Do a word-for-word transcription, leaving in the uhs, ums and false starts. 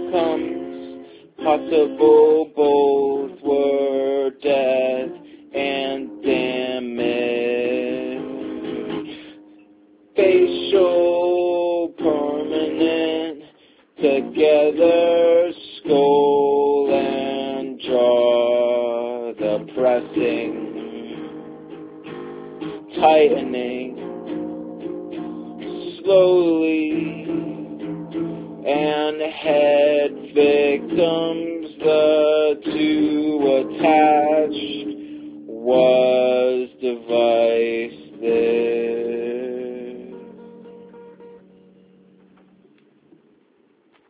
outcomes possible, both were death and damage. Facial permanent, together skull and jaw, the pressing, tightening, slowly, and head victims, the two attached, what